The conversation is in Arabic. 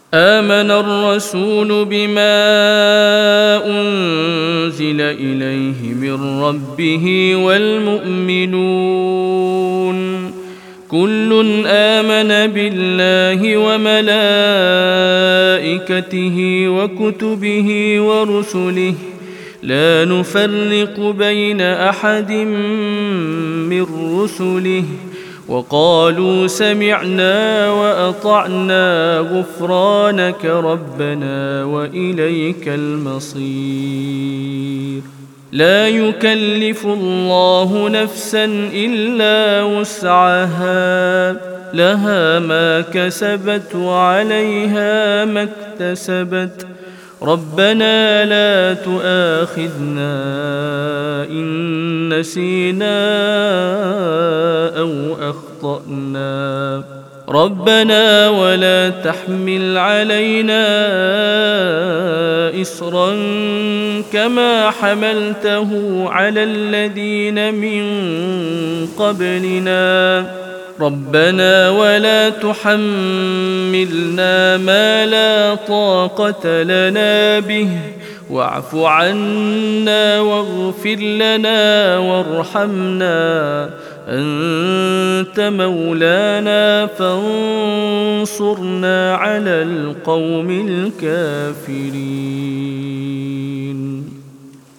آمن الرسول بما أنزل إليه من ربه والمؤمنون كل آمن بالله وملائكته وكتبه ورسله لا نفرق بين أحد من رسله وقالوا سمعنا وأطعنا غفرانك ربنا وإليك المصير. لا يكلف الله نفسا إلا وسعها لها ما كسبت وعليها ما اكتسبت ربنا لا تؤاخذنا إن نسينا أو أخطأنا ربنا ولا تحمل علينا إصرا كما حملته على الذين من قبلنا ربنا ولا تحملنا ما لا طاقة لنا به واعف عنا واغفر لنا وارحمنا أنت مولانا فانصرنا على القوم الكافرين.